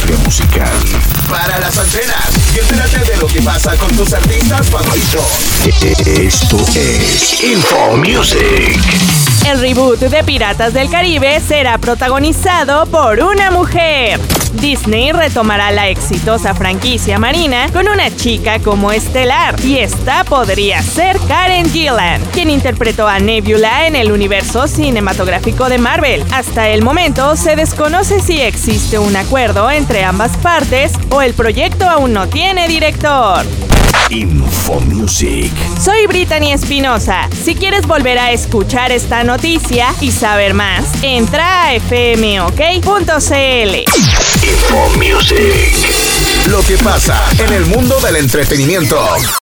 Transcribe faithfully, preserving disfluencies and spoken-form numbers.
industria musical. Para las antenas y entérate de lo que pasa con tus artistas favoritos. Esto es Info Music. El reboot de Piratas del Caribe será protagonizado por una mujer. Disney retomará la exitosa franquicia marina con una chica como estelar, y esta podría ser Karen Gillan, quien interpretó a Nebula en el universo cinematográfico de Marvel. Hasta el momento se desconoce si existe un acuerdo entre ambas partes o el proyecto aún no tiene director. Info Music. Soy Brittany Espinosa. Si quieres volver a escuchar esta noticia y saber más, entra a f m o k punto c l. Info Music. Lo que pasa en el mundo del entretenimiento.